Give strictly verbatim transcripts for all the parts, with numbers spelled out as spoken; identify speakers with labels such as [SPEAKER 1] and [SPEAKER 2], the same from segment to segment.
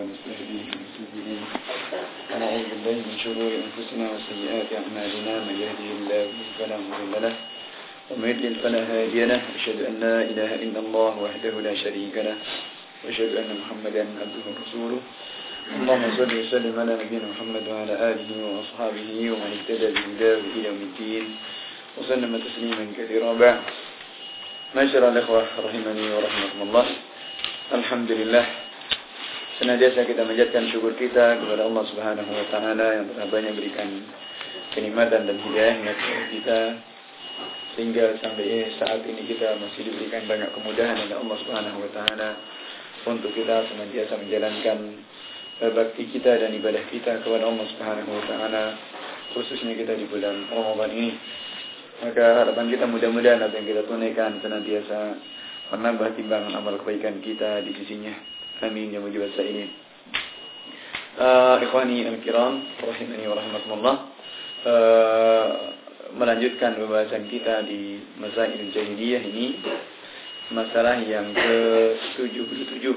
[SPEAKER 1] ونستهديه ونستهديه ونعوذ بالله من شرور أنفسنا وسيئات أعمالنا من يهده الله فلا مضل له ومن يضلل فلا هادي له أشهد أن لا إله إلا الله وحده لا شريك له وأشهد أن محمدا عبده ورسوله اللهم صل وسلم على نبينا محمد وعلى آله وأصحابه ومن اهتدى بهداه إلى يوم الدين وسلم تسليما كثيرا بعد. Masyaallah ikhwah rahimani wa rahimakumullah. Alhamdulillah, senantiasa kita menjadikan syukur kita kepada Allah Subhanahu wa taala yang telah banyak berikan kenikmatan dan hidayahnya kepada kita sehingga sampai saat ini kita masih diberikan banyak kemudahan oleh Allah Subhanahu wa taala untuk kita senantiasa menjalankan bakti kita dan ibadah kita kepada Allah Subhanahu wa taala, khususnya kita di bulan Ramadan ini. Maka harapan kita mudah-mudahan apa yang kita tunaikan senantiasa menambah timbangan amal kebaikan kita di sisinya. Amin ya mujibas sa'ilin. Uh, ikhwani al-kiram rahimani wa rahimakumullah. Uh, melanjutkan pembahasan kita di Masail Jahiliyah ini, masalah yang ke tujuh puluh tujuh,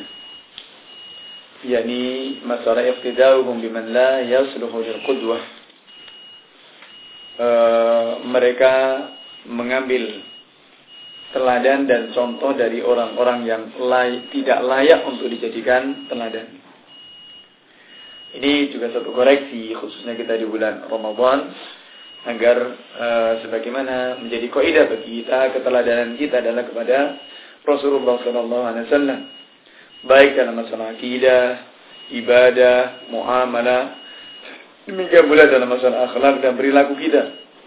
[SPEAKER 1] yakni masalah iqtida'uhum biman la yasluhu lil qudwah. Uh, mereka mengambil teladan dan contoh dari orang-orang yang lay, tidak layak untuk dijadikan teladan. Ini juga satu koreksi khususnya kita di bulan Ramadan agar uh, sebagaimana menjadi kaidah bagi kita, keteladanan kita adalah kepada Rasulullah sallallahu alaihi wasallam, baik dalam masalah akidah, ibadah, muamalah, demikian pula dalam masalah akhlak dan perilaku kita.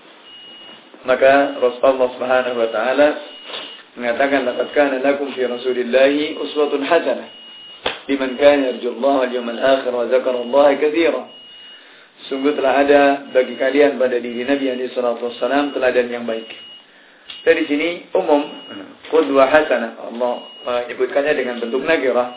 [SPEAKER 1] Maka Rasulullah Subhanahu wa taala mengatakan, laqad kana lakum fi Rasulillahi uswatun hasanah liman kana yarjullaha wal yawmal akhir wa dzakarallaha katsiran. Sungguh telah ada bagi kalian pada diri Nabi alaihi salatu wassalam teladan yang baik. Dari sini umum qudwah hasanah, Allah menyebutkannya dengan bentuk nakirah.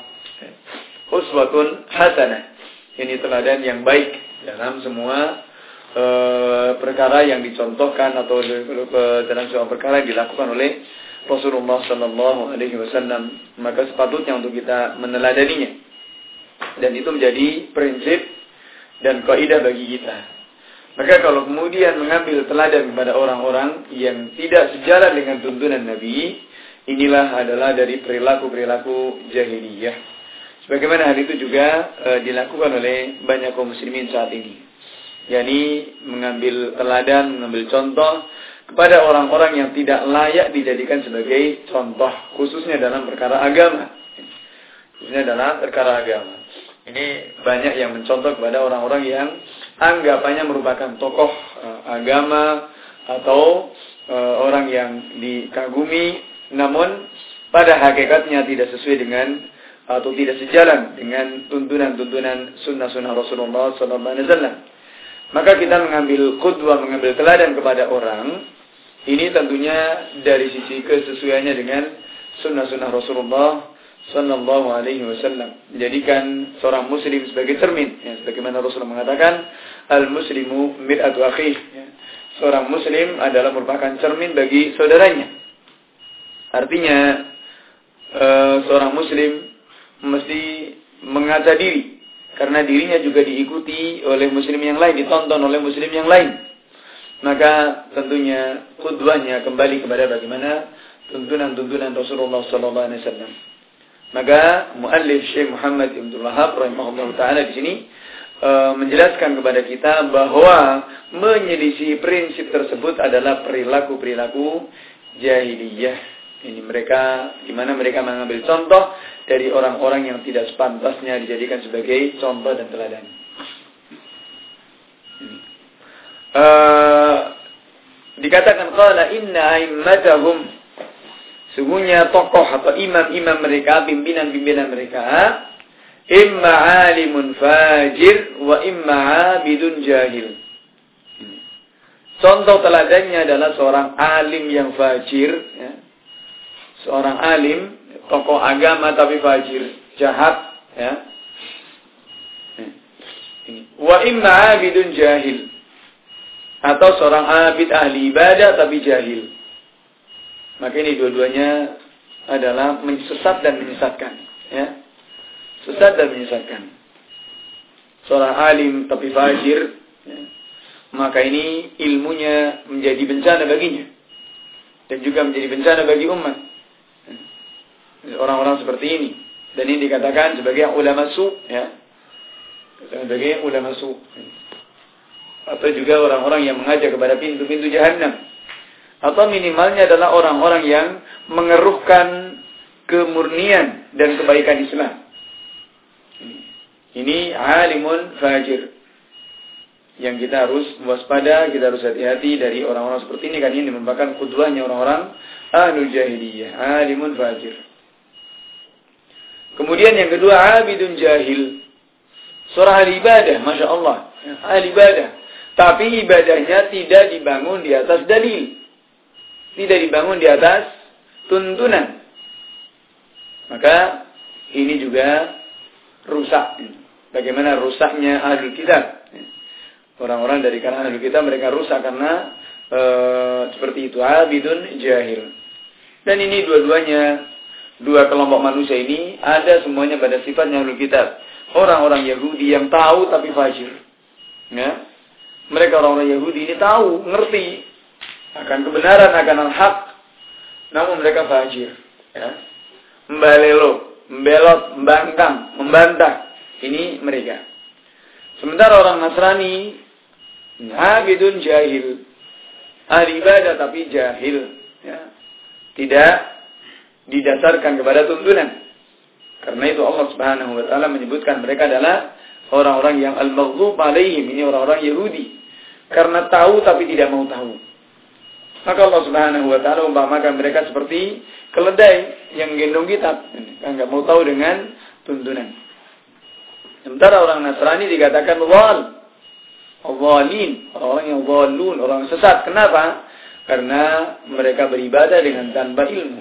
[SPEAKER 1] Uswatun hasanah, ini teladan yang baik dalam semua e, perkara yang dicontohkan atau dalam semua perkara yang dilakukan oleh Rasulullah sallallahu alaihi wasallam. Maka sepatutnya untuk kita meneladaninya, dan itu menjadi prinsip dan kaidah bagi kita. Maka kalau kemudian mengambil teladan kepada orang-orang yang tidak sejalan dengan tuntunan Nabi, inilah adalah dari perilaku-perilaku jahiliyah. Sebagaimana hal itu juga e, dilakukan oleh banyak kaum muslimin saat ini, yakni mengambil teladan, mengambil contoh kepada orang-orang yang tidak layak dijadikan sebagai contoh, khususnya dalam perkara agama. Khususnya dalam perkara agama. Ini banyak yang mencontoh kepada orang-orang yang anggapannya merupakan tokoh e, agama atau e, orang yang dikagumi, namun pada hakikatnya tidak sesuai dengan atau tidak sejalan dengan tuntunan-tuntunan sunnah-sunnah Rasulullah sallallahu alaihi wasallam. Maka kita mengambil qudwah, mengambil teladan kepada orang ini tentunya dari sisi kesesuaiannya dengan sunnah-sunnah Rasulullah sallallahu alaihi wasallam. Menjadikan seorang muslim sebagai cermin, ya, sebagaimana Rasulullah mengatakan, al-muslimu mir'atu akhih, ya. Seorang muslim adalah merupakan cermin bagi saudaranya. Artinya uh, seorang muslim mesti mengaca diri, karena dirinya juga diikuti oleh muslim yang lain, ditonton oleh muslim yang lain. Maka tentunya qudwahnya kembali kepada bagaimana tuntunan-tuntunan Rasulullah sallallahu alaihi wasallam. Maka muallif Syekh Muhammad Ibn Wahhab rahimahullah taala di sini e, menjelaskan kepada kita bahwa menyelisih prinsip tersebut adalah perilaku-perilaku jahiliyah. Ini mereka, di mana mereka mengambil contoh dari orang-orang yang tidak sepantasnya dijadikan sebagai contoh dan teladan. Uh, dikatakan qala inna aimmatahum, sungguhnya tokoh atau imam-imam mereka, pimpinan-pimpinan mereka, imma alimun fajir wa imma abidun jahil. Contoh teladannya adalah seorang alim yang fajir, ya. Seorang alim, tokoh agama tapi fajir, jahat, ya. Wa imma abidun jahil, atau seorang abid ahli ibadah tapi jahil. Maka ini dua-duanya adalah menyesat dan menyesatkan, ya. sesat dan menyesatkan. Seorang alim tapi fajir, ya, maka ini ilmunya menjadi bencana baginya dan juga menjadi bencana bagi umat. Orang-orang seperti ini, dan ini dikatakan sebagai ulama su, ya, sebagai ulama su, atau juga orang-orang yang mengajak kepada pintu-pintu jahanam, atau minimalnya adalah orang-orang yang mengeruhkan kemurnian dan kebaikan Islam. Ini alimun fajir yang kita harus waspada, kita harus hati-hati dari orang-orang seperti ini, karena ini merupakan qudwahnya orang-orang ahlul jahiliyah, alimun fajir. Kemudian yang kedua, abidun jahil. Seorang ahli ibadah, Masya Allah, ahli ibadah, tapi ibadahnya tidak dibangun di atas dalil, tidak dibangun di atas tuntunan. Maka ini juga rusak. Bagaimana rusaknya ahli kitab? Orang-orang dari kalangan ahli kitab, mereka rusak karena e, seperti itu, abidun jahil. Dan ini dua-duanya, dua kelompok manusia ini ada semuanya pada sifatnya ahli kitab. Orang-orang Yahudi yang tahu tapi fajir, ya. Mereka orang-orang Yahudi ini tahu, ngerti akan kebenaran, akan al-haq, namun mereka fajir, ya. Membalelo, membelot, membangkang, membantah. Ini mereka. Sementara orang Nasrani, abidun jahil, ahli ibadah tapi jahil, ya. Tidak didasarkan kepada tuntunan. Karena itu Allah Subhanahu wa taala menyebutkan mereka adalah orang-orang yang al-maghdhub alaihim, ini orang-orang Yahudi. Karena tahu tapi tidak mau tahu. Maka Allah Subhanahu wa taala umpamakan mereka seperti keledai yang gendong kitab, yang enggak mau tahu dengan tuntunan. Sementara orang Nasrani dikatakan dhal, dhalin, orang yang dhalun, orang sesat. Kenapa? Karena mereka beribadah dengan tanpa ilmu.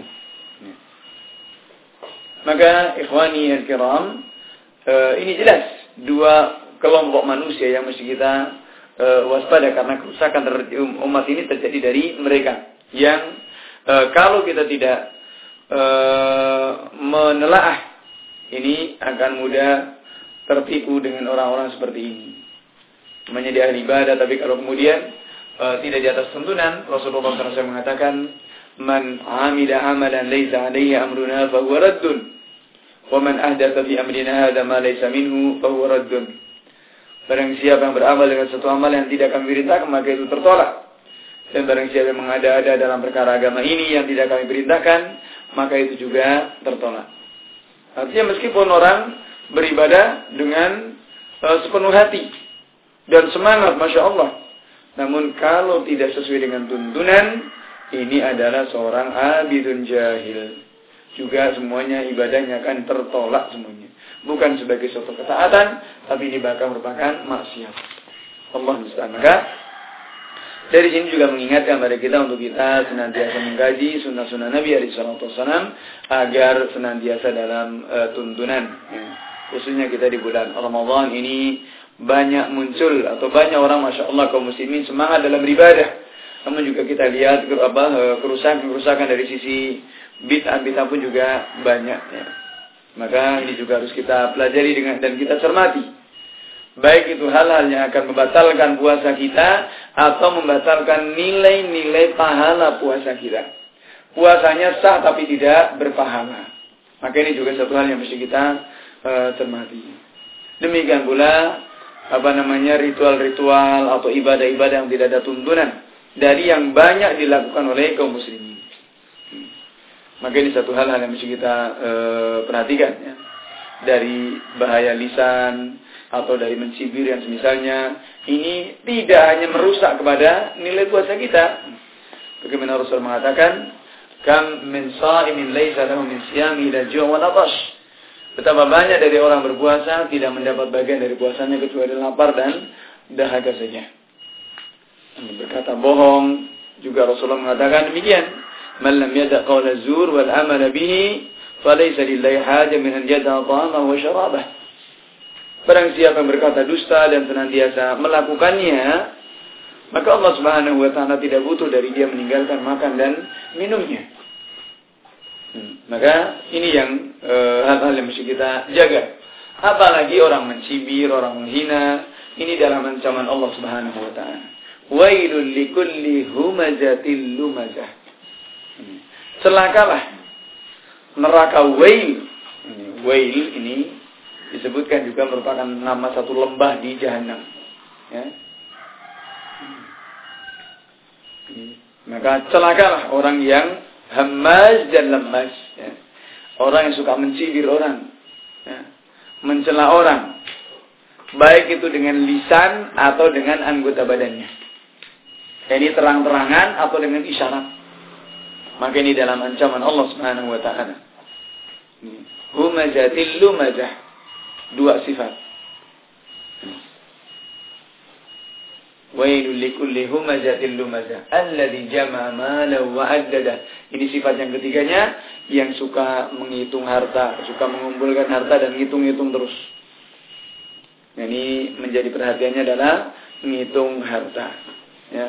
[SPEAKER 1] Maka ikhwani al-kiram, ini jelas dua kelompok manusia yang mesti kita waspada, karena kerusakan terhadap umat ini terjadi dari mereka. Yang kalau kita tidak menelaah, ini akan mudah tertipu dengan orang-orang seperti ini. Menjadi ahli ibadah, tapi kalau kemudian uh, tidak di atas tuntunan, Rasulullah shallallahu alaihi wasallam mengatakan, "Man amila amalan laysa alaihi amruna fa huwa raddun, wa man ahdatha fi amrina hadha ma laysa minhu fa huwa raddun." Barang siapa yang beramal dengan satu amal yang tidak kami perintahkan, maka itu tertolak. Dan barang siapa yang mengada-ada dalam perkara agama ini yang tidak kami perintahkan, maka itu juga tertolak. Artinya meskipun orang beribadah dengan uh, sepenuh hati dan semangat, Masya Allah, namun kalau tidak sesuai dengan tuntunan, ini adalah seorang abidun jahil. Juga semuanya ibadahnya akan tertolak semuanya. Bukan sebagai suatu ketaatan, tapi ini bahkan merupakan maksiat. Allah musta'an. Maka dari sini juga mengingatkan kepada kita untuk kita senantiasa mengkaji sunnah-sunnah Nabi alaihi salatu wasallam agar senantiasa dalam uh, tuntunan. Ya. Khususnya kita di bulan Ramadan ini banyak muncul atau banyak orang, Masya Allah, kaum muslimin semangat dalam beribadah. Namun juga kita lihat apa kerusakan-kerusakan dari sisi bid'ah-bid'ah pun juga banyak. Ya. Maka ini juga harus kita pelajari dengan dan kita cermati. Baik itu hal-hal yang akan membatalkan puasa kita atau membatalkan nilai-nilai pahala puasa kita. Puasanya sah tapi tidak berpahala. Maka ini juga satu hal yang mesti kita uh, cermati. Demikian pula apa namanya ritual-ritual atau ibadah-ibadah yang tidak ada tuntunan dari yang banyak dilakukan oleh kaum muslimin. Maka ini satu hal-hal yang mesti kita uh, perhatikan, ya. Dari bahaya lisan atau dari mencibir yang semisalnya, ini tidak hanya merusak kepada nilai puasa kita. Bagaimana Rasul mengatakan, kam min sha'imin laisa lahu min siyami ila ju' wa atash. Betapa banyak dari orang berpuasa tidak mendapat bagian dari puasanya kecuali lapar dan dahaga saja. Berkata bohong, juga Rasulullah mengatakan demikian. Man lam yada' qawla zur wal amala bihi falaysa lillahi haja min an yada'a ta'amahu wa syarabah. Barang siapa yang berkata dusta dan senantiasa melakukannya, maka Allah Subhanahu wa taala tidak butuh dari dia meninggalkan makan dan minumnya. Hmm. Maka ini yang e, hal-hal yang mesti kita jaga. Apalagi orang mencibir, orang menghina, ini dalam ancaman Allah Subhanahu wa taala. Wailul likulli humazatil lumazah. Celakalah neraka wail. Wail ini disebutkan juga merupakan nama satu lembah di Jahannam. Ya. Maka celakalah orang yang hamaz dan lemas, ya. Orang yang suka mencibir orang, ya. Mencela orang, baik itu dengan lisan atau dengan anggota badannya. Ini terang-terangan atau dengan isyarat. Maka ini dalam ancaman Allah Subhanahu wa taala. Humazatil lumazah, dua sifat. Wailul likulli humazatil lumazah alladzi jama'a malahu wa addada. Ini sifat yang ketiganya, yang suka menghitung harta, suka mengumpulkan harta dan ngitung-ngitung terus. Ini menjadi perhatiannya adalah menghitung harta, ya.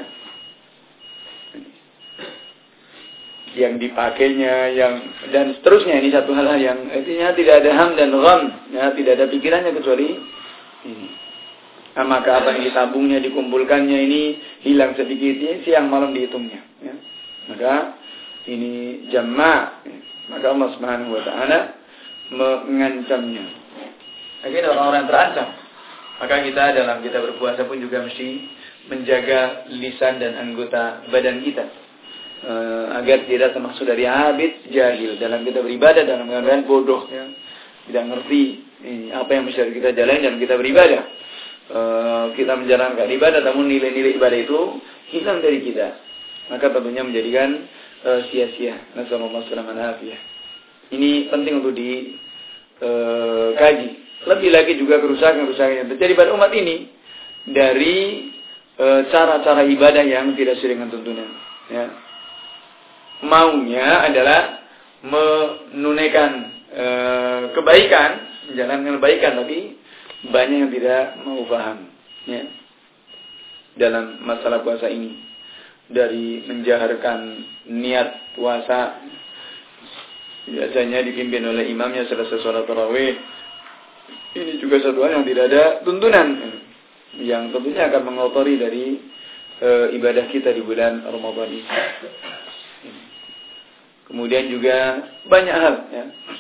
[SPEAKER 1] Yang dipakainya, yang dan seterusnya. Ini satu hal yang artinya tidak ada ham dan gham, ya, tidak ada pikirannya kecuali ini. Nah, maka apa yang ditabungnya, dikumpulkannya ini hilang sedikitnya, siang malam dihitungnya. Ya. Maka ini jama'. Ya. Maka Allah Subhanahu wa taala mengancamnya. Akhirnya orang-orang terancam. Maka kita dalam kita berpuasa pun juga mesti menjaga lisan dan anggota badan kita. E, agar tidak termasuk dari abid jahil dalam kita beribadah, dalam keadaan bodoh. Ya. Tidak ngerti ini, apa yang mesti kita jalani dalam kita beribadah. Uh, kita menjalankan ibadah, namun nilai-nilai ibadah itu hilang dari kita, maka tentunya menjadikan uh, sia-sia. Nasallallahu alaihi wasallam. Ini penting untuk dikaji. Uh, Lebih lagi juga kerusakan-kerusakan yang terjadi pada umat ini dari uh, cara-cara ibadah yang tidak sesuai dengan tuntunan. Ya. Maunya adalah menunaikan uh, kebaikan, menjalankan kebaikan, tapi banyak yang tidak mau paham, ya, dalam masalah puasa ini. Dari menjaharkan niat puasa, biasanya dipimpin oleh imamnya selesai sholat tarawih. Ini juga satu hal yang tidak ada tuntunan, yang tentunya akan mengotori dari e, ibadah kita di bulan Ramadan ini. Kemudian juga banyak hal, ya.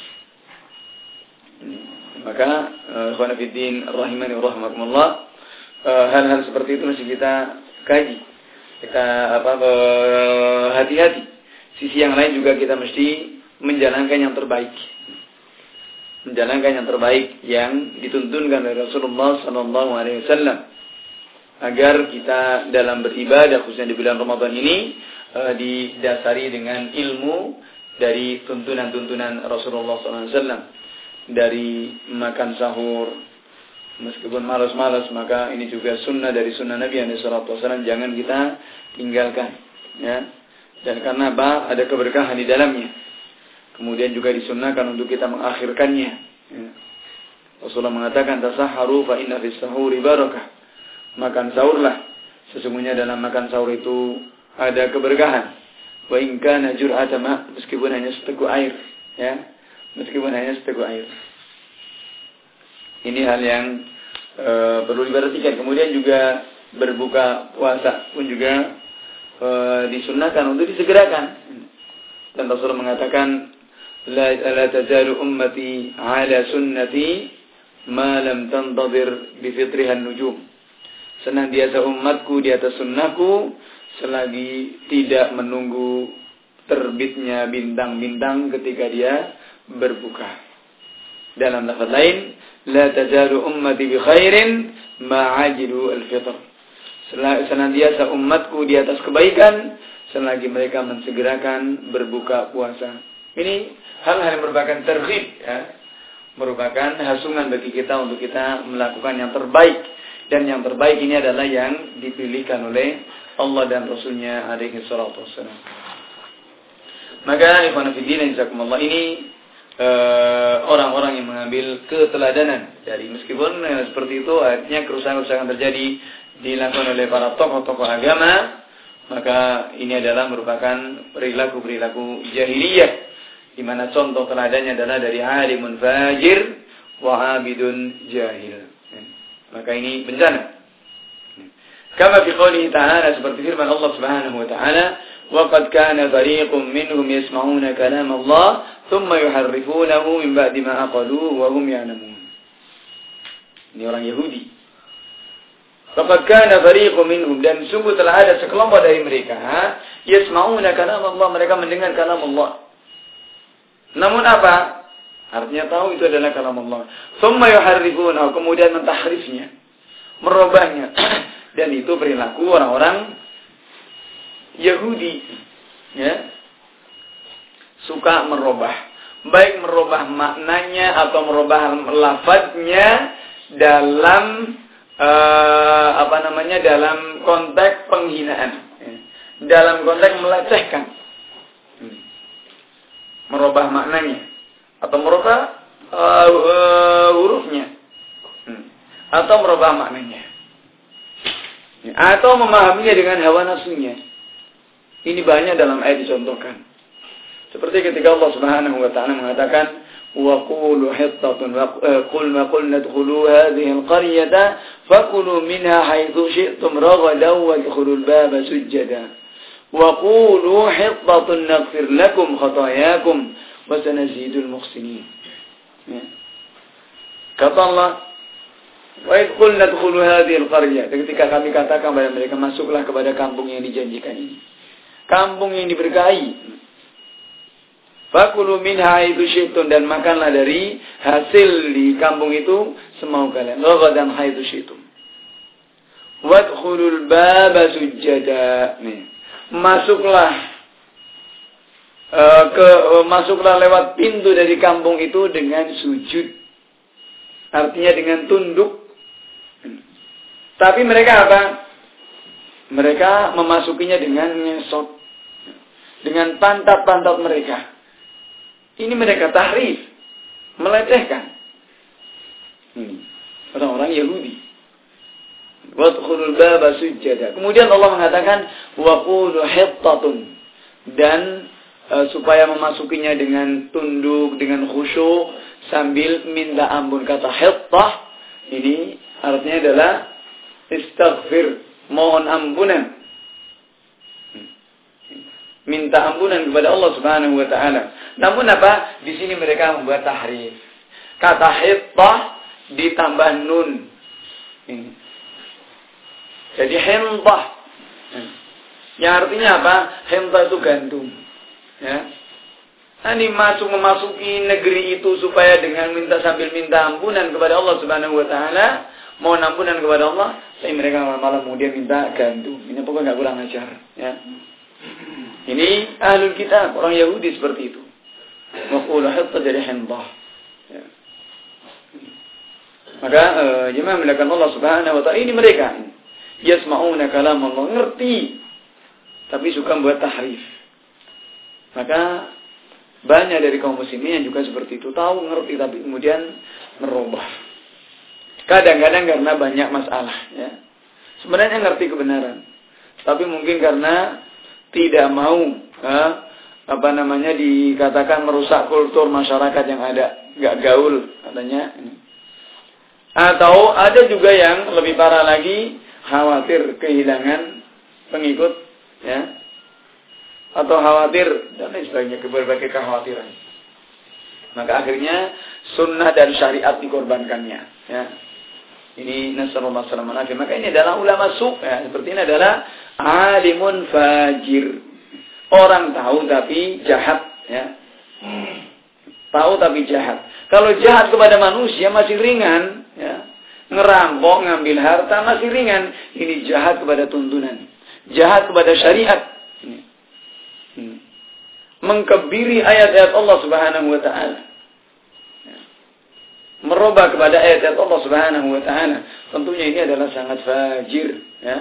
[SPEAKER 1] Maka ikhwan fillah rahimani wa rahimakumullah, hal-hal seperti itu mesti kita kaji, kita apa hati-hati. Sisi yang lain juga kita mesti menjalankan yang terbaik, menjalankan yang terbaik yang dituntunkan oleh Rasulullah Sallallahu Alaihi Wasallam, agar kita dalam beribadah khususnya di bulan Ramadan ini didasari dengan ilmu dari tuntunan-tuntunan Rasulullah Sallallahu Alaihi Wasallam. Dari makan sahur, meskipun malas-malas, maka ini juga sunnah dari sunnah Nabi shallallahu alaihi wasallam, jangan kita tinggalkan, ya. Dan karena apa? Ada keberkahan di dalamnya. Kemudian juga disunnahkan untuk kita mengakhirkannya, ya. Rasulullah mengatakan, tasahharu fa inna fis sahuri barakah. Makan sahurlah, sesungguhnya dalam makan sahur itu ada keberkahan. Wa in kana jur'atan ma, meskipun hanya seteguk air, ya. Meskipun hanya seteguk air. Ini hal yang e, perlu diperhatikan. Kemudian juga berbuka puasa pun juga e, disunnahkan untuk disegerakan. Dan Rasulullah mengatakan, la, la tazalu ummati ala sunnati ma lam tantadir bi fitrihan nujum. Senantiasa umatku di atas sunnahku selagi tidak menunggu terbitnya bintang-bintang ketika dia berbuka. Dalam lafaz lain, la tazalu ummati bi khairin ma ajilu al-fitr. Senantiasa umatku di atas kebaikan selagi mereka mensegerakan berbuka puasa. Ini hal-hal yang merupakan terghib, ya, merupakan hasungan bagi kita untuk kita melakukan yang terbaik, dan yang terbaik ini adalah yang dipilihkan oleh Allah dan Rasulnya alaihi salatu wassalam. Maka ikhwan fillah jazakumullah, ini Uh, orang-orang yang mengambil keteladanan dari, meskipun uh, seperti itu artinya kerusakan-kerusakan terjadi dilakukan oleh para tokoh-tokoh agama, maka ini adalah merupakan perilaku-perilaku jahiliyah, di mana contoh teladannya adalah dari alimun fajir wa 'abidun jahil. Maka ini bencana. Kama fi qoulihi ta'ala, seperti firman Allah Subhanahu wa ta'ala, wa qad kana fariqun minhum yasma'una kalam Allah thumma yuharrifunahu min ba'di ma aqaluhu wa hum ya'lamun. Ini orang Yahudi. Wa qad kana fariqun minhum, dan sungguh telah ada sekelompok dari mereka yasma'una kalam Allah, mereka mendengar kalam Allah. Namun apa? Artinya tahu itu adalah kalam Allah. Thumma yuharrifunahu, kemudian mentahrifnya, merubahnya. Dan itu perilaku orang-orang Yahudi, ya, suka merubah, baik merubah maknanya atau merubah lafadznya dalam uh, apa namanya dalam konteks penghinaan, ya, dalam konteks melecehkan, merubah maknanya atau merubah uh, uh, hurufnya, atau merubah maknanya, atau memahaminya dengan hawa nafsunya. Ini banyak dalam ayat dicontohkan. Seperti ketika Allah Subhanahu wa ta'ala mengatakan, wa qulu hittatun wa qul ma qulna dkhulu hadhihi al-qaryata fakulu minha haythu syi'tum ragadan wa dkhulul baba sujada wa qulu hittatun naghfir lakum khatayakum wa sanazidul muhsinin. Ya. Kata Allah, wa idh qulna dkhulu hadhihi al-qaryah, ketika kami katakan kepada mereka, masuklah kepada kampung yang dijanjikan ini, kampung yang diberkahi. Fakulu minha itu syi'tum, dan makanlah dari hasil di kampung itu semau kalian. Ragadan haitu syi'tum. Wadkhulul baba sujada. Nih, masuklah uh, ke uh, masuklah lewat pintu dari kampung itu dengan sujud. Artinya dengan tunduk. Tapi mereka apa? Mereka memasukinya dengan ngesot, dengan pantat-pantat mereka. Ini mereka tahrif, melecehkan. Ini orang-orang Yahudi. Wadkhulul baba sujada. Kemudian Allah mengatakan wa qulu hittatun, dan e, supaya memasukinya dengan tunduk, dengan khusyuk sambil minta ampun. Kata hittah ini artinya adalah istaghfir, mohon ampunan, minta ampunan kepada Allah Subhanahu wa ta'ala. Namun apa? Di sini mereka membuat tahrif. Kata hittah ditambah nun. Ini. Jadi hintah. Yang artinya apa? Hintah itu gandum. Ya. Ini masuk memasuki negeri itu supaya dengan minta sambil minta ampunan kepada Allah Subhanahu wa ta'ala, mohon ampunan kepada Allah, tapi mereka malah kemudian minta gandum. Ini pokoknya nggak kurang ajar. Ya. Ini ahlul kitab, orang Yahudi seperti itu. Maqulu hatta jadi hintah. Ya. Maka uh, jemaah melakukan Allah Subhanahu wa ta'ala, ini mereka yasma'una kalam Allah, ngerti tapi suka membuat tahrif. Maka banyak dari kaum muslimin yang juga seperti itu, tahu ngerti tapi kemudian merubah. Kadang-kadang karena banyak masalah, ya. Sebenarnya ngerti kebenaran, tapi mungkin karena tidak mau eh, apa namanya dikatakan merusak kultur masyarakat yang ada, nggak gaul katanya. Atau ada juga yang lebih parah lagi, khawatir kehilangan pengikut, ya, atau khawatir dan lain sebagainya, berbagai kekhawatiran. Maka akhirnya sunnah dan syariat dikorbankannya, ya. Ini nasallallahu alaihi wasallam. Maka ini adalah ulama su', ya. Seperti ini adalah alimun fajir. Orang tahu tapi jahat, ya. Tahu tapi jahat. Kalau jahat kepada manusia masih ringan, ya. Ngerampok, ngambil harta masih ringan. Ini jahat kepada tuntunan, jahat kepada syariat. Ini. Hmm. Mengkebiri ayat-ayat Allah Subhanahu wa ta'ala, ya. Merubah kepada ayat-ayat Allah Subhanahu wa ta'ala, tentunya ini adalah sangat fajir, ya.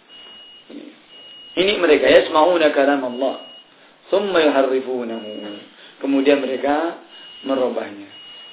[SPEAKER 1] Ini mereka yasma'una kalam Allah thumma yuharrifunahu, kemudian mereka merubahnya.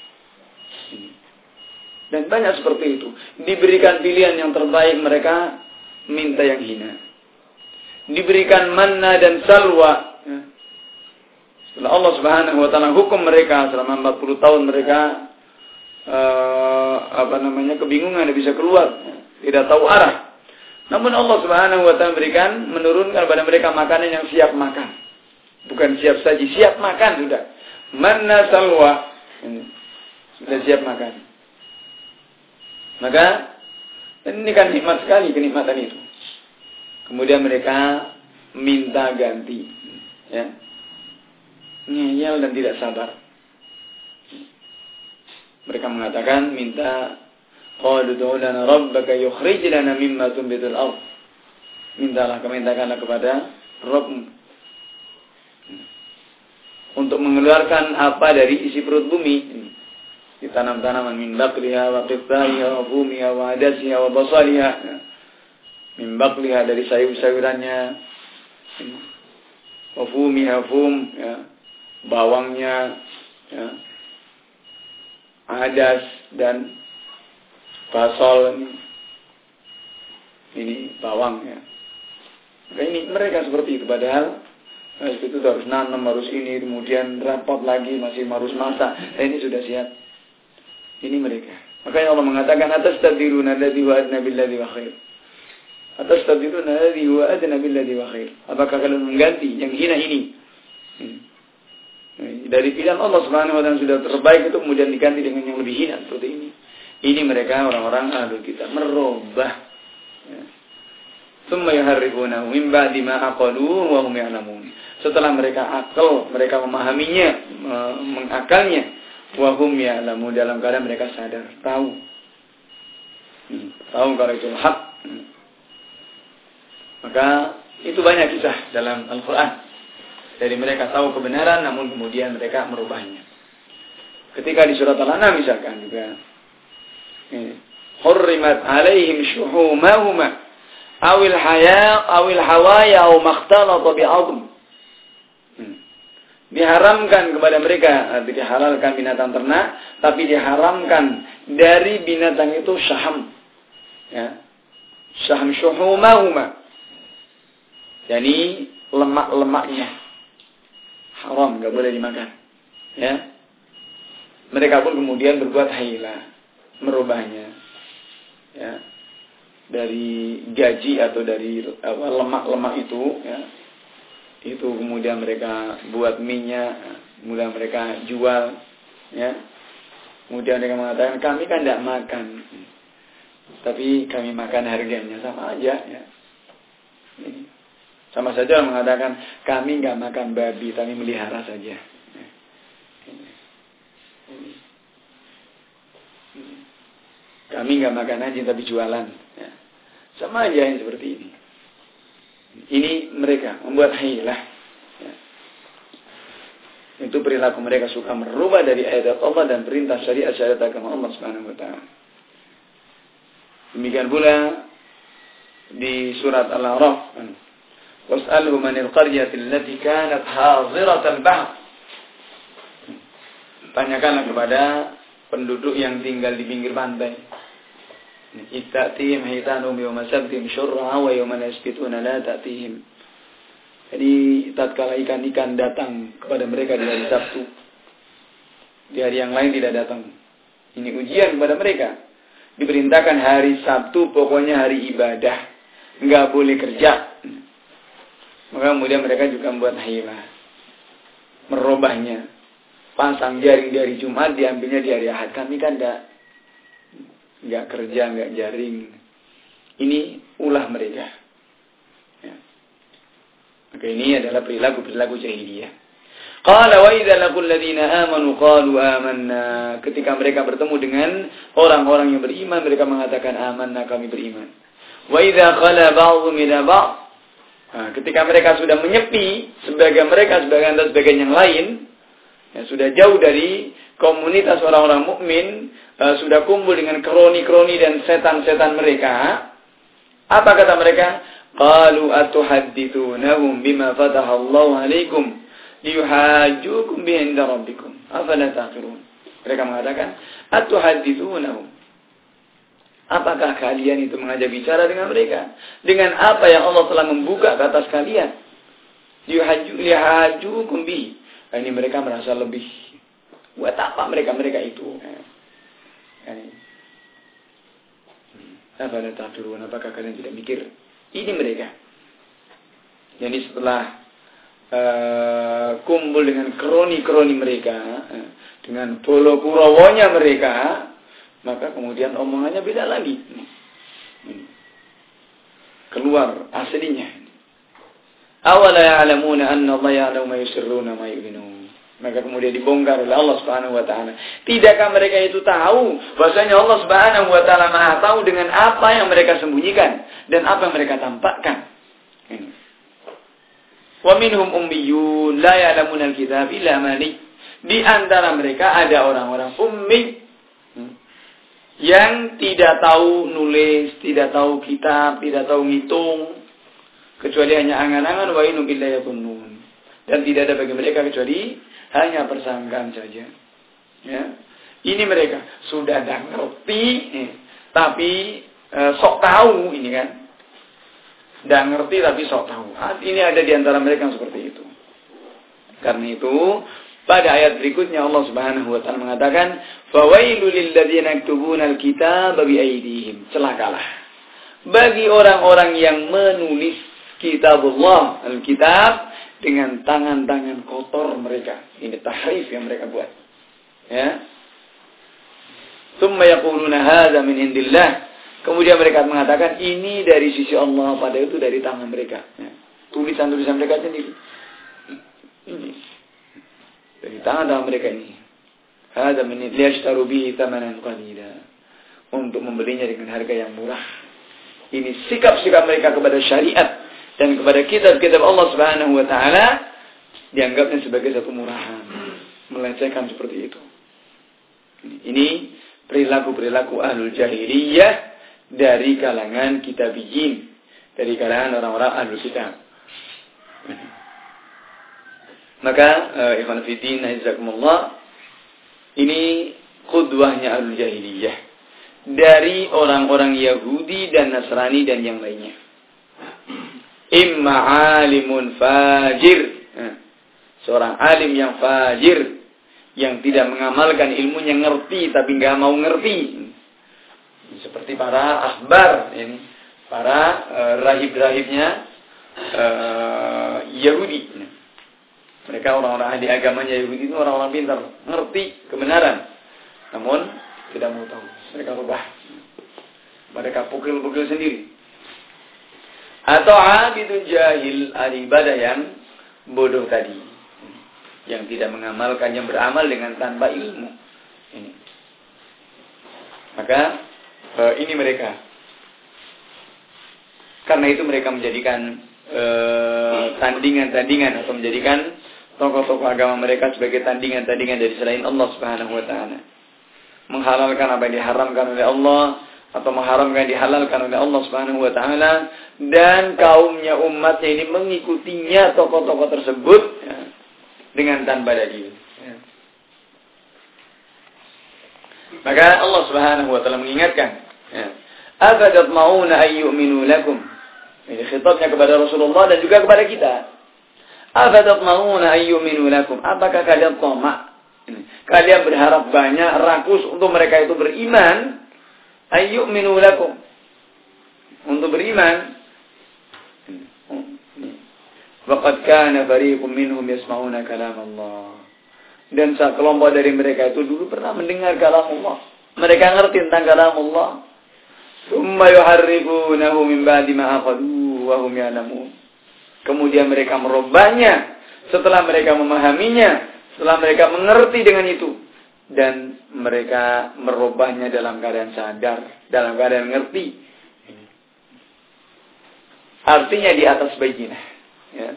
[SPEAKER 1] Dan banyak seperti itu. Diberikan pilihan yang terbaik, mereka minta yang hina. Diberikan manna dan salwa, ya. Setelah Allah Subhanahu wa ta'ala hukum mereka selama empat puluh tahun mereka uh, apa namanya kebingungan, tidak bisa keluar, tidak tahu arah. Namun Allah Subhanahu wa taala berikan, menurunkan kepada mereka makanan yang siap makan. Bukan siap saji, siap makan sudah. Manna salwa. Sudah siap makan. Maka ini kan nikmat sekali kenikmatan itu. Kemudian mereka minta ganti, ya. Ngeyel dan tidak sabar. Mereka mengatakan minta qalu du'u lana rabbaka yukhrij lana mimma tunbitul ardh. Mintalah, mintakanlah kepada Rabbmu untuk mengeluarkan apa dari isi perut bumi. Ditanam-tanaman min baqliha wa qithaiha wa fumiha wa adasiha wa basaliha. Min baqliha dari sayur-sayurannya, wa fumiha fum, ya, bawangnya, ya, adas dan basol ini, ini bawang, ya. Maka ini mereka seperti itu, padahal nah, itu harus nanam, harus ini, kemudian rapat lagi, masih harus masak. Nah, ini sudah siap. Ini mereka. Makanya Allah mengatakan atas tadiruna alladhi wa adna billadhi wa khair. Atas tadiruna alladhi wa adna billadhi wa khair. Apakah kalian mengganti yang hina ini? Hmm. Dari pilihan Allah Subhanahu wa taala sudah terbaik itu kemudian diganti dengan yang lebih hina seperti ini. Ini mereka orang-orang ahlul kitab merubah. Ya. Tsumma yuharrifunahu min ba'di ma aqaluhu wa hum ya'lamun. Setelah mereka akal, mereka memahaminya, mengakalnya, wa hum ya'lamun, dalam keadaan mereka sadar, tahu. Hmm. Tahu kalau itu hak. Hmm. Maka itu banyak kisah dalam Al-Qur'an. Dari mereka tahu kebenaran, namun kemudian mereka merubahnya. Ketika di surat Al-An'am misalkan juga, hurrimat alaihim syuhumahuma awil haya awil hawaya aw makhtalata bi'adhm. Diharamkan kepada mereka, arti dihalalkan binatang ternak, tapi diharamkan dari binatang itu syaham. Ya. Syaham syuhumahuma. Yani lemak-lemaknya. Haram, enggak boleh dimakan. Ya. Mereka pun kemudian berbuat hila, merubahnya. Ya. Dari gaji atau dari apa, lemak-lemak itu, ya. Itu kemudian mereka buat minyak, kemudian mereka jual, ya. Kemudian mereka mengatakan kami kan tidak makan, tapi kami makan harganya, sama aja, ya. Ini. Sama saja orang mengatakan kami nggak makan babi, kami melihara saja. Kami nggak makan anjing tapi jualan. Sama aja yang seperti ini. Ini mereka membuat hilah. Itu perilaku mereka, suka merubah dari ayat Allah dan perintah syariat syariat agama Allah Subhanahu wa taala. Demikian pula di surat Al-A'raf. Was'alhum 'anil qaryati allati kanat hadhiratal bahr. Tanyakanlah kepada penduduk yang tinggal di pinggir pantai. Itta'tihim hitanum yawma sabtihim syur'a wa yawma yasbituna la ta'tihim. Jadi tatkala ikan-ikan datang kepada mereka di hari Sabtu, di hari yang lain tidak datang. Ini ujian kepada mereka. Diperintahkan hari Sabtu pokoknya hari ibadah, enggak boleh kerja. Maka kemudian mereka juga membuat hilah, merubahnya. Pasang jaring di hari Jumat, diambilnya di hari Ahad. Kami kan enggak enggak kerja, enggak jaring. Ini ulah mereka. Ya. Maka ini adalah perilaku-perilaku jahiliyah. Qala wa idza laqul ladzina amanu qalu amanna. Ketika mereka bertemu dengan orang-orang yang beriman, mereka mengatakan amanna, kami beriman. Wa idza khala ba'dhum ila ba'd. Nah, ketika mereka sudah menyepi, sebagian mereka sebagian dan sebagian yang lain, yang sudah jauh dari komunitas orang-orang mukmin, uh, sudah kumpul dengan kroni-kroni dan setan-setan mereka, apa kata mereka? Qalu atuhaddithunahum bima fataha Allahu 'alaikum liyuhajjukum bi 'inda rabbikum afala taqilun. Mereka mengatakan atuhaddithunahum, apakah kalian itu mengajak bicara dengan mereka dengan apa yang Allah telah membuka ke atas kalian? Liyuhajjukum bi. Ini mereka merasa lebih. Buat apa mereka-mereka itu? Afala ta'qilun, apakah kalian tidak mikir? Ini mereka. Jadi setelah uh, kumpul dengan kroni-kroni mereka, uh, dengan bolo kurawonya mereka, maka kemudian omongannya beda lagi. Keluar aslinya. Awala ya'lamuna anna Allah ya'lamu ma yusirruna ma yu'linun. Maka kemudian dibongkar oleh Allah Subhanahu wa taala. Tidakkah mereka itu tahu bahwasanya Allah Subhanahu wa taala Maha tahu dengan apa yang mereka sembunyikan dan apa yang mereka tampakkan. Wa minhum ummiyun la ya'lamuna al-kitab illa amani. Di antara mereka ada orang-orang ummi yang tidak tahu nulis, tidak tahu kitab, tidak tahu ngitung, kecuali hanya angan-angan wa inhum illa yadunnun. Dan tidak ada bagi mereka kecuali hanya persangkaan saja. Ya. Ini mereka sudah dah ngerti, eh, tapi eh, sok tahu ini kan. Dah ngerti tapi sok tahu. Ini ada di antara mereka yang seperti itu. Karena itu, pada ayat berikutnya Allah Subhanahu wa taala mengatakan, "Fawailul lil ladzina yaktubuna al-kitaba bi aydihim." Celakalah bagi orang-orang yang menulis kitabullah, al-kitab, dengan tangan-tangan kotor mereka. Ini tahrif yang mereka buat. Ya. Tsumma yaquluna hadza min indillah. Kemudian mereka mengatakan ini dari sisi Allah, padahal itu dari tangan mereka. Ya. Tulisan-tulisan mereka sendiri. Ini dari tangan-tangan mereka ini. Hadza min liyashtaru bihi thamanan qalila. Untuk membelinya dengan harga yang murah. Ini sikap-sikap mereka kepada syariat dan kepada kitab-kitab Allah Subhanahu wa taala, dianggapnya sebagai satu murahan, melecehkan seperti itu. Ini perilaku-perilaku ahlul jahiliyah dari kalangan kitabiyin, dari kalangan orang-orang ahlul kitab. Maka uh, ikhwan fillah azakumullah, ini qudwahnya ahlul jahiliyah dari orang-orang Yahudi dan Nasrani dan yang lainnya. Imma alimun fajir, seorang alim yang fajir, yang tidak mengamalkan ilmunya, ngerti tapi nggak mau ngerti, seperti para ahbar ini, para uh, rahib-rahibnya uh, Yahudi. Mereka orang-orang ahli agamanya Yahudi itu orang-orang pintar, ngerti kebenaran, namun tidak mau tahu. Mereka rubah, mereka pukul-pukul sendiri. Atau abidun jahil, ahli ibadah yang bodoh tadi, yang tidak mengamalkan, yang beramal dengan tanpa ilmu. Ini. Maka uh, ini mereka. Karena itu mereka menjadikan uh, tandingan-tandingan atau menjadikan tokoh-tokoh agama mereka sebagai tandingan-tandingan dari selain Allah Subhanahu wa taala. Menghalalkan apa yang diharamkan oleh Allah atau mengharamkan dihalalkan oleh Allah Subhanahu wa taala, dan kaumnya, umatnya ini mengikutinya tokoh-tokoh tersebut ya, dengan tanpa dalil. Ya. Maka Allah Subhanahu wa taala mengingatkan, ya, "Afatatma'una ay yu'minu lakum." Ini khitabnya kepada Rasulullah dan juga kepada kita. "Afatatma'una ay yu'minu lakum." Apakah kalian tamak? Kalian berharap banyak, rakus untuk mereka itu beriman? Ayyu'minu lakum, untuk beriman. Waqad kana fariqum minhum yasma'una kalam Allah. Dan sekelompok dari mereka itu dulu pernah mendengar kalam Allah. Mereka ngerti tentang kalam Allah. Tsumma yuharrifunahu min ba'di ma aqalu wa hum ya'lamun. Kemudian mereka merubahnya setelah mereka memahaminya, setelah mereka mengerti dengan itu. Dan mereka merubahnya dalam keadaan sadar, dalam keadaan ngerti. Artinya di atas bayyinah. Ya.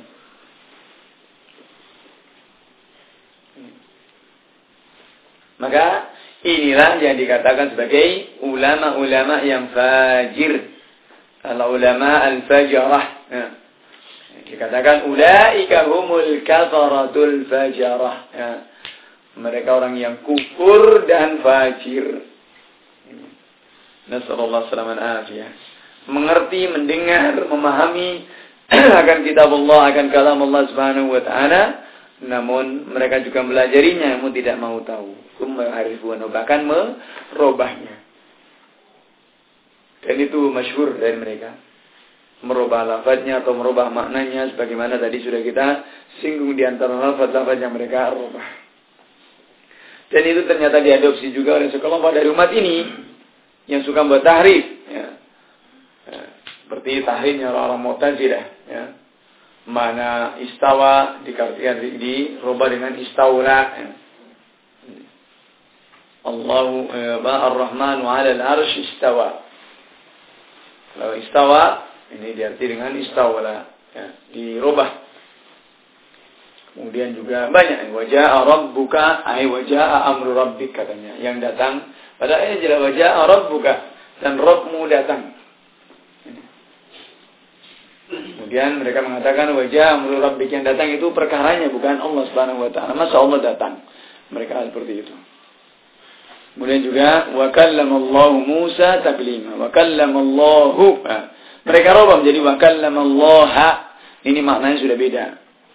[SPEAKER 1] Maka inilah yang dikatakan sebagai ulama-ulama yang fajir. Kalau ulama al-fajarah. Ya. Dikatakan ulaika humul kafaratul fajarah. Ya. Mereka orang yang kufur dan fajir. Nasallallahu salaman afiyah. Mengerti, mendengar, memahami akan kitab Allah, akan kalam Allah Subhanahu wa taala, namun mereka juga melajarinya, namun tidak mau tahu. Bahkan merubahnya. Dan itu masyhur dari mereka. Merubah lafadznya atau merubah maknanya, sebagaimana tadi sudah kita singgung di antara lafaz-lafaz yang mereka rubah. Dan itu ternyata diadopsi juga oleh sekelompok dari umat ini yang suka buat tahrif, ya. Ya, seperti tahrifnya orang-orang Mu'tazilah, ya. Mana istawa dikartikan dirubah dengan istaula, ya. Allahu ar-Rahmanu 'ala al-'arsy istawa. Kalau istawa ini diarti dengan istawala, ya, dirubah. Kemudian juga banyak waja'a rabbuka ay waja'a amru rabbik katanya, yang datang pada ayat jelas waja'a rabbuka, dan Rabbmu datang. Kemudian mereka mengatakan waja'a amru rabbik, yang datang itu perkaranya bukan Allah Subhanahu wa taala. Masa Allah datang? Mereka seperti itu. Kemudian juga wa kallamallahu Musa taklima. Wa kallamallahu. Nah, mereka rubah menjadi wa kallamallaha. Ini maknanya sudah beda.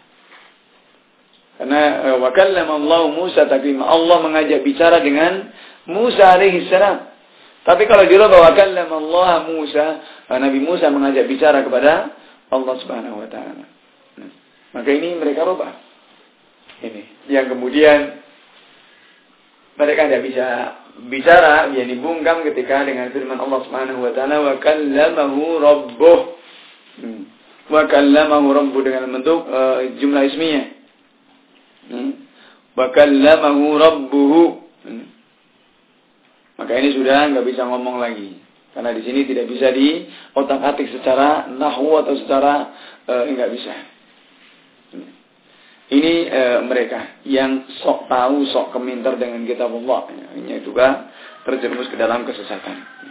[SPEAKER 1] Karena wa kallamallahu Musa taklima. Allah mengajak bicara dengan Musa alaihi salam. Tapi kalau dirubah wa kallamallaha Musa, Nabi Musa mengajak bicara kepada Allah Subhanahu wa taala. Nah, maka ini mereka rubah. Ini yang kemudian mereka tidak bisa bicara, yakni bungkam ketika dengan firman Allah Subhanahu wa taala wa kallamahu rabbuh. Hmm. Wa kallamahu rabbuh dengan bentuk uh, jumlah ismiyah. Hmm. Wa kallamahu rabbuhu. Hmm. Maka ini sudah enggak bisa ngomong lagi. Karena di sini tidak bisa di otak-atik secara nahwu atau secara uh, enggak bisa. Hmm. Ini e, mereka yang sok tahu, sok keminter dengan kitab Allah. Ini juga terjerumus ke dalam kesesatan.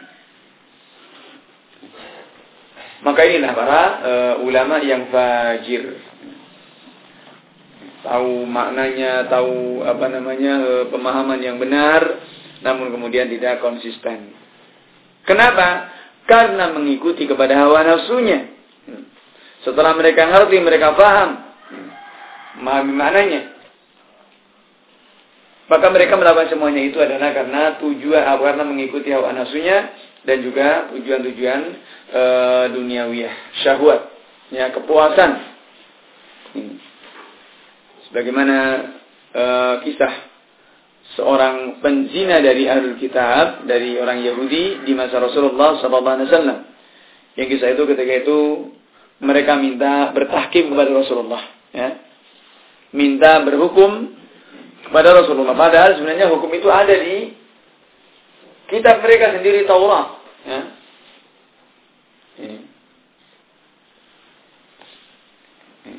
[SPEAKER 1] Maka inilah para e, ulama yang fajir. Tahu maknanya, tahu apa namanya e, pemahaman yang benar, namun kemudian tidak konsisten. Kenapa? Karena mengikuti kepada hawa nafsunya. Setelah mereka ngerti, mereka paham memahami maknanya, maka mereka melakukan semuanya itu adalah karena tujuan, karena mengikuti hawa nafsunya dan juga tujuan-tujuan e, duniawiyah, syahwat, ya, kepuasan. Hmm. Sebagaimana e, kisah seorang penzina dari Ahlul Kitab, dari orang Yahudi di masa Rasulullah sallallahu alaihi wasallam. Yang kisah itu ketika itu mereka minta bertahkim kepada Rasulullah, ya. Minta berhukum kepada Rasulullah. Padahal sebenarnya hukum itu ada di kitab mereka sendiri, Taurat. Ya. Ini. Ini.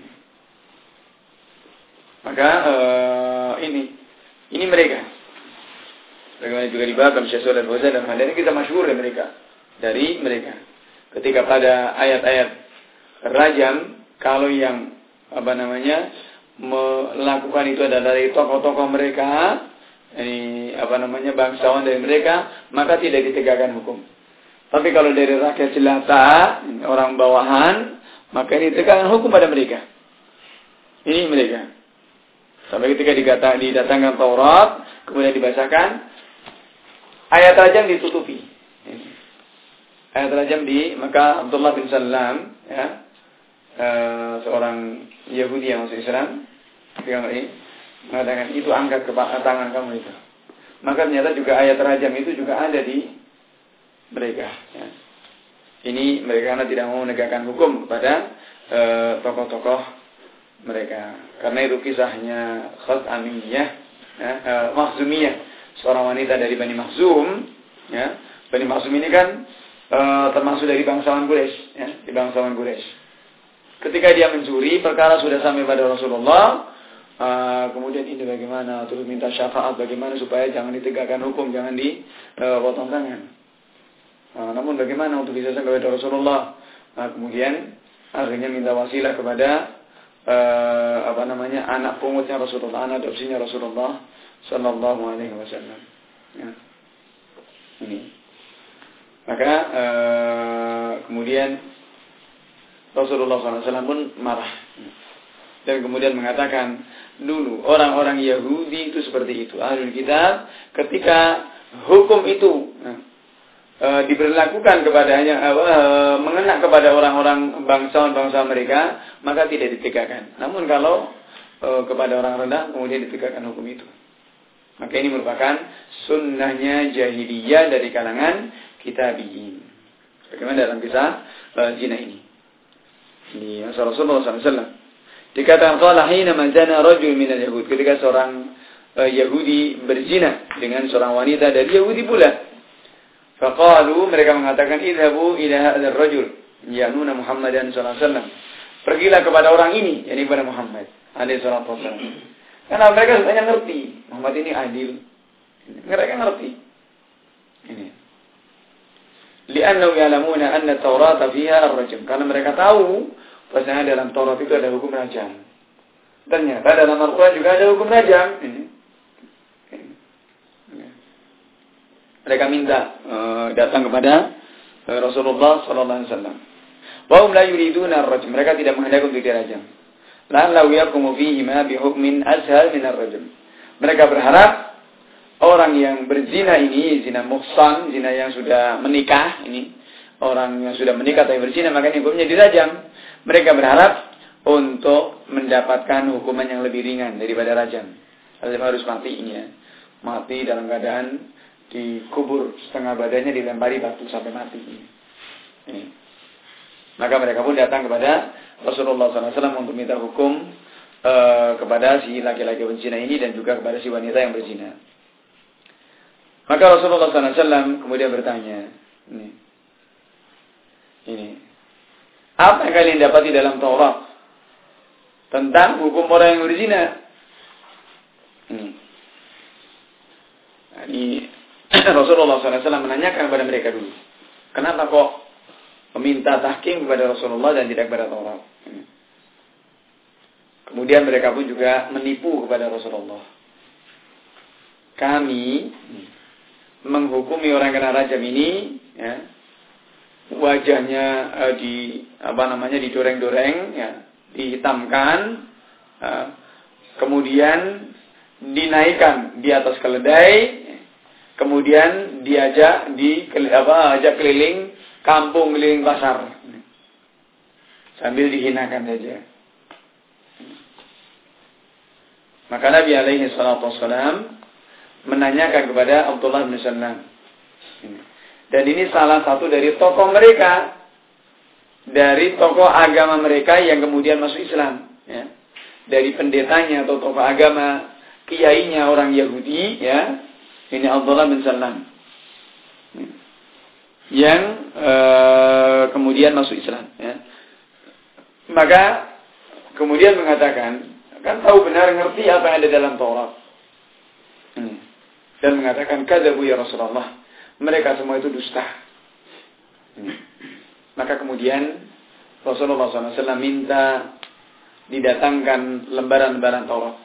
[SPEAKER 1] Maka uh, ini, ini mereka. Bagaimana juga dibahas dalam Syekh Shalih Al-Fauzan dan hal ini kita masyhur dari mereka, dari mereka. Ketika pada ayat-ayat rajam, kalau yang apa namanya melakukan itu adalah dari tokoh-tokoh mereka, ini apa namanya bangsawan dari mereka, maka tidak ditegakkan hukum. Tapi kalau dari rakyat jelata, orang bawahan, maka ini ditegakkan hukum pada mereka. Ini mereka. Sampai ketika dikata, didatangkan Taurat, kemudian dibacakan, ayat rajam ditutupi. Ayat rajam di, maka Abdullah bin Salam, ya, Uh, seorang Yahudi yang masuk Islam, ketika ini mengatakan itu angkat ke tangan kamu itu. Maka ternyata juga ayat rajam itu juga ada di mereka. Ya. Ini mereka karena tidak mau menegakkan hukum kepada uh, tokoh-tokoh mereka. Karena itu kisahnya Khaz Aminiyah, ya, uh, Makhzumiyah, seorang wanita dari Bani Makhzum. Ya. Bani Makhzum ini kan uh, termasuk dari bangsawan Quraisy, ya, di bangsawan Quraisy. Ketika dia mencuri, perkara sudah sampai pada Rasulullah, uh, kemudian ini bagaimana, terus minta syafaat bagaimana supaya jangan ditegakkan hukum, jangan dipotong uh, tangan. Uh, namun bagaimana untuk bisa sampai pada Rasulullah? Uh, kemudian akhirnya minta wasilah kepada uh, apa namanya anak pungutnya Rasulullah, anak adopsinya Rasulullah Sallallahu Alaihi Wasallam. Ya. Ini. Maka uh, kemudian Rasulullah shallallahu alaihi wasallam pun marah dan kemudian mengatakan, dulu orang-orang Yahudi itu seperti itu. Ahlul kitab ketika hukum itu nah, e, diberlakukan kepadanya, e, mengena kepada orang-orang bangsawan-bangsa mereka, maka tidak ditegakkan. Namun kalau e, kepada orang rendah kemudian ditegakkan hukum itu. Maka ini merupakan sunnahnya jahiliyah dari kalangan kitabiyin. Bagaimana dalam kisah e, zina ini? Ini Rasulullah sallallahu alaihi wasallam dikatakan qala hina man zana rajul min al-yahud, ketika seorang uh, Yahudi berzina dengan seorang wanita dari Yahudi pula. Faqalu, mereka mengatakan idhabu ila hadzal rajul yanuna Muhammadan sallallahu alaihi wasallam. Pergilah kepada orang ini, yakni kepada Muhammad alaihi wasallam. Karena mereka sebenarnya ngerti Muhammad ini adil. Mereka ngerti. Ini. Li'annahu ya'lamuna anna at-Taurata fiha ar-rajm. Karena mereka tahu bahwasanya dalam Taurat itu ada hukum rajam. Ternyata dalam Al-Quran juga ada hukum rajam. Ini. Mereka minta uh, datang kepada uh, Rasulullah sallallahu alaihi wasallam. Wa hum la yuriduna ar-rajm. Mereka tidak menghendaki untuk dirajam. La'allahu yaqumu fihi ma bi hukmin ashal min ar-rajm. Mereka berharap orang yang berzina ini, zina muhsan, zina yang sudah menikah ini, orang yang sudah menikah tapi berzina, maka hukumnya dirajam. Mereka berharap untuk mendapatkan hukuman yang lebih ringan daripada rajam. Rajam harus mati ini ya. Mati dalam keadaan dikubur, setengah badannya dilempari batu sampai mati. Ini. Maka mereka pun datang kepada Rasulullah sallallahu alaihi wasallam untuk minta hukum uh, kepada si laki-laki berzina ini dan juga kepada si wanita yang berzina. Maka Rasulullah sallallahu alaihi wasallam kemudian bertanya, ini, ini, apa yang kalian dapati dalam Taurat tentang hukum orang yang berzina? Ini, ini Rasulullah sallallahu alaihi wasallam menanyakan kepada mereka dulu, kenapa kok meminta tahkim kepada Rasulullah dan tidak kepada Taurat? Ini. Kemudian mereka pun juga menipu kepada Rasulullah. Kami menghukumi orang kena rajam ini, ya, wajahnya uh, di apa namanya didoreng-doreng, ya, dihitamkan, uh, kemudian dinaikkan di atas keledai, kemudian diajak di apa ajak keliling kampung, keliling pasar, sambil dihinakan saja. Maka Nabi alaihi salatu wassalam menanyakan kepada Abdullah bin Salam. Dan ini salah satu dari tokoh mereka, dari tokoh agama mereka yang kemudian masuk Islam, ya. Dari pendetanya atau tokoh agama, kiainya orang Yahudi, ya. Ini Abdullah bin Salam, yang uh, kemudian masuk Islam, ya. Maka kemudian mengatakan, kan tahu benar, ngerti apa yang ada dalam Taurat, dan mengatakan kadzabu ya Rasulullah, mereka semua itu dusta. Maka kemudian Rasulullah sallallahu alaihi wasallam minta didatangkan lembaran-lembaran Taurat.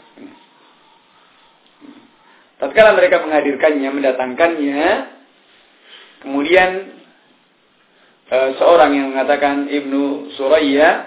[SPEAKER 1] Tatkala mereka menghadirkannya, mendatangkannya, kemudian e, seorang yang mengatakan Ibnu Suraya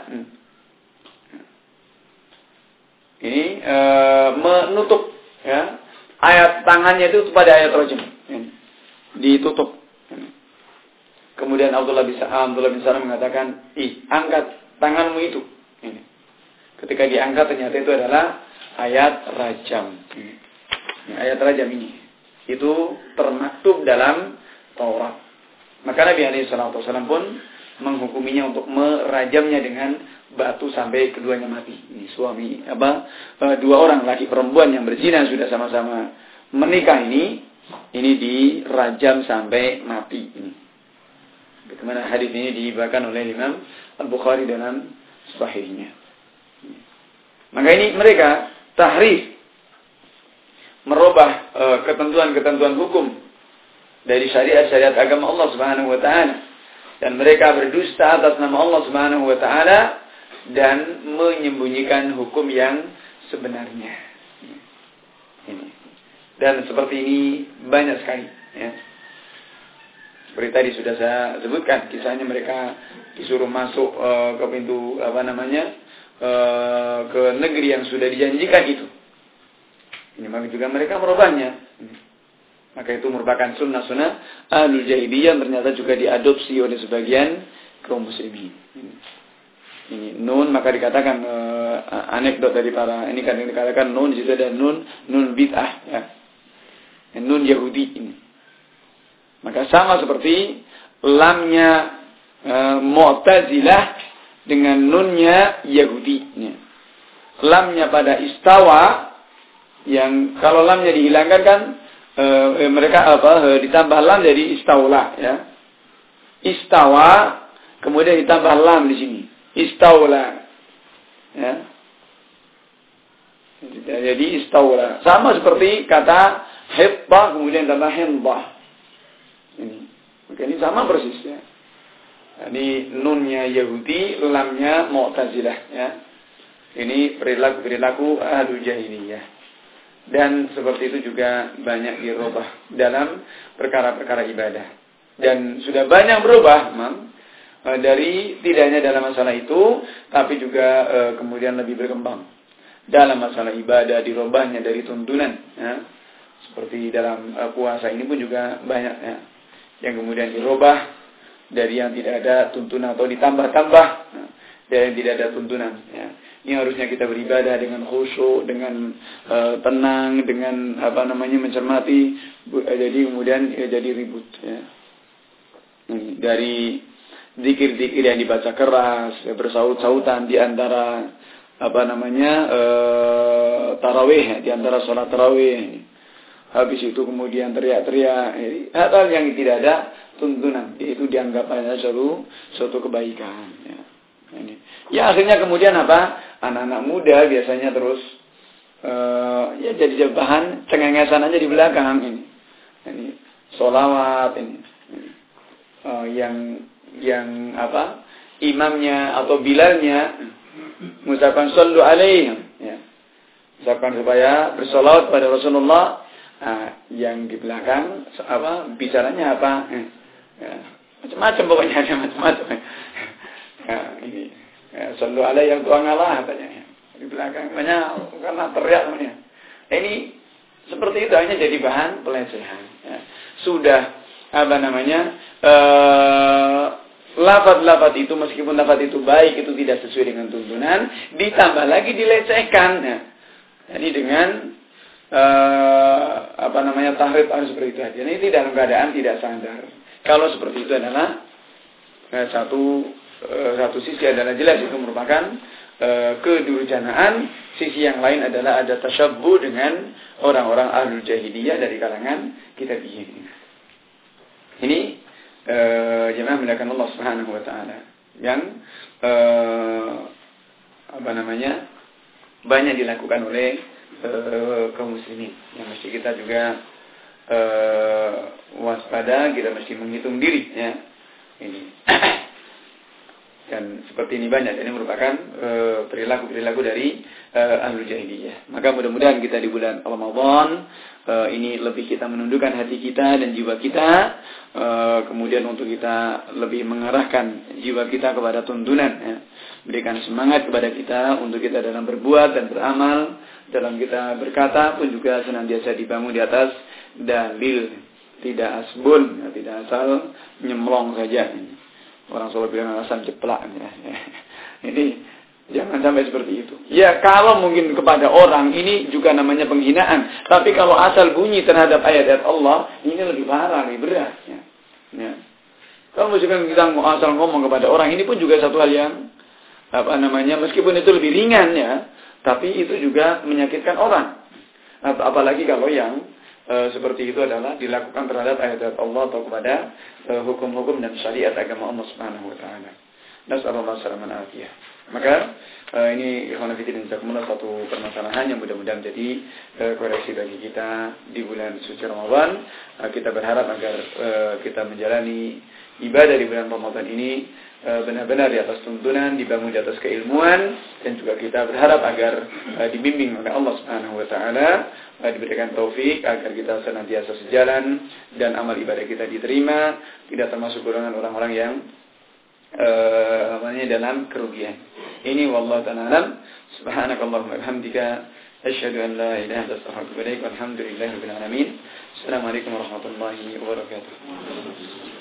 [SPEAKER 1] ini e, menutup, ya, ayat tangannya itu pada ayat rajam, ditutup. Kemudian Abdullah bin Abdullah bin Salam mengatakan, ih, angkat tanganmu itu. Ini. Ketika diangkat ternyata itu adalah ayat rajam. Ini. Ayat rajam ini itu termaktub dalam Taurat. Maka Nabi alaihi salatu wasallam pun menghukuminya untuk merajamnya dengan batu sampai keduanya mati. Ini suami apa dua orang laki perempuan yang berzina sudah sama-sama menikah ini ini dirajam sampai mati ini. Bagaimana hadis ini dibawakan oleh Imam Al-Bukhari dalam sahihnya. Maka ini mereka tahrif, merubah uh, ketentuan-ketentuan hukum dari syariat-syariat agama Allah Subhanahu wa taala, dan mereka berdusta atas nama Allah Subhanahu wa taala dan menyembunyikan hukum yang sebenarnya. Ini. Dan seperti ini banyak sekali, ya. Seperti tadi sudah saya sebutkan kisahnya, mereka disuruh masuk uh, ke pintu apa namanya uh, ke negeri yang sudah dijanjikan itu. Ini maka juga mereka merubahnya. Maka itu merupakan sunnah-sunnah ahlul jahiliyah, ternyata juga diadopsi oleh sebagian kaum muslimin. Ini nun, maka dikatakan uh, anekdot dari para ini kan dikatakan nun di situ ada nun nun bid'ah ya. Nun Yahudi ini. Maka sama seperti lamnya uh, Mu'tazilah dengan nunnya Yahudi. Ya. Lamnya pada istawa yang kalau lamnya dihilangkan kan e, mereka apa e, ditambah lam jadi istaula ya. Istawa kemudian ditambah lam di sini. Istaula. Ya. Jadi istaula. Sama seperti kata hitta kemudian tambah hindah. Ini. Maka ini sama persis ya. Ini nunnya Yahudi, lamnya Mu'tazilah ya. Ini perilaku-perilaku ahlul jahiliyah. Dan seperti itu juga banyak dirubah dalam perkara-perkara ibadah. Dan sudah banyak berubah, memang dari tidak hanya dalam masalah itu, tapi juga e, kemudian lebih berkembang dalam masalah ibadah, dirubahnya dari tuntunan. Ya. Seperti dalam e, puasa ini pun juga banyak ya, yang kemudian dirubah dari yang tidak ada tuntunan atau ditambah-tambah ya, dari yang tidak ada tuntunan. Ya. Ini harusnya kita beribadah dengan khusyuk, dengan uh, tenang, dengan apa namanya mencermati. Jadi kemudian ya, jadi ribut. Ya. Dari zikir-zikir yang dibaca keras, ya, bersaut-sautan di antara apa namanya uh, tarawih, ya, di antara sholat tarawih. Habis itu kemudian teriak-teriak. Hal-hal yang tidak ada tuntunan, itu dianggap hanya suatu suatu kebaikan. Ya. Ini. Ya akhirnya kemudian apa? Anak-anak muda biasanya terus uh, ya jadi bahan cengengesan aja di belakang ini. Ini sholawat ini. ini. Uh, yang yang apa? Imamnya atau bilalnya mengucapkan sallu alaihi ya. Ucapkan supaya bersolawat pada Rasulullah. Nah, yang di belakang apa? Bicaranya apa? Eh, ya. Macam-macam pokoknya ada macam-macam. Ya, ini ya, sallu alaihi yang tuang Allah katanya di belakang banyak karena teriak namanya. Ini seperti itu hanya jadi bahan pelecehan. Ya. Sudah apa namanya uh, lafaz-lafaz itu meskipun lafaz itu baik itu tidak sesuai dengan tuntunan, ditambah lagi dilecehkan. Ya. Jadi dengan uh, apa namanya tahrif harus seperti itu aja. Ini dalam keadaan tidak sadar. Kalau seperti itu adalah uh, satu satu sisi adalah jelas itu merupakan e, kedurjanaan, sisi yang lain adalah ada tasyabbuh dengan orang-orang ahlul jahiliyah dari kalangan kita ini. Ini e, jemaah melakukan Allah Subhanahu wa taala yang e, apa namanya? banyak dilakukan oleh e, kaum muslimin. Yang mesti kita juga e, waspada, kita mesti menghitung diri ya. Ini dan seperti ini banyak, ini merupakan e, perilaku-perilaku dari e, ahlul jahiliyah. Maka mudah-mudahan kita di bulan Ramadan e, ini lebih kita menundukkan hati kita dan jiwa kita, e, kemudian untuk kita lebih mengarahkan jiwa kita kepada tuntunan, ya. Berikan semangat kepada kita untuk kita dalam berbuat dan beramal, dalam kita berkata pun juga senantiasa dibangun di atas dalil, tidak asbun, ya, tidak asal nyemplong saja. Orang Solo bilang alasan ceplak ya. Ini jangan sampai seperti itu. Ya kalau mungkin kepada orang ini juga namanya penghinaan. Tapi kalau asal bunyi terhadap ayat-ayat Allah ini lebih parah, lebih berat. Ya. Ya. Kalau misalkan kita mau asal ngomong kepada orang ini pun juga satu hal yang apa namanya meskipun itu lebih ringan ya, tapi itu juga menyakitkan orang. Apalagi kalau yang E, seperti itu adalah dilakukan terhadap ayat-ayat Allah atau kepada e, hukum-hukum dan syariat agama Allah Subhanahu wa taala. Nasallallahu alaihi wasallam. Maka e, ini ikhwan fillah jazakumullah satu permasalahan yang mudah-mudahan menjadi e, koreksi bagi kita di bulan suci Ramadan. E, kita berharap agar e, kita menjalani ibadah di bulan Ramadan ini e, benar-benar di atas tuntunan, dibangun di atas keilmuan, dan juga kita berharap agar e, dibimbing oleh Allah Subhanahu wa taala, e, diberikan taufik agar kita senantiasa sejalan dan amal ibadah kita diterima, tidak termasuk golongan orang-orang yang Uh, dalam kerugian. Ini wallahu ta'ala alam. Subhanakallahumma wa bihamdika Asyhadu an la ilaha illallah wa astaghfiruka wa atubu ilaik. Walhamdulillahirabbil alamin. Assalamualaikum warahmatullahi wabarakatuh.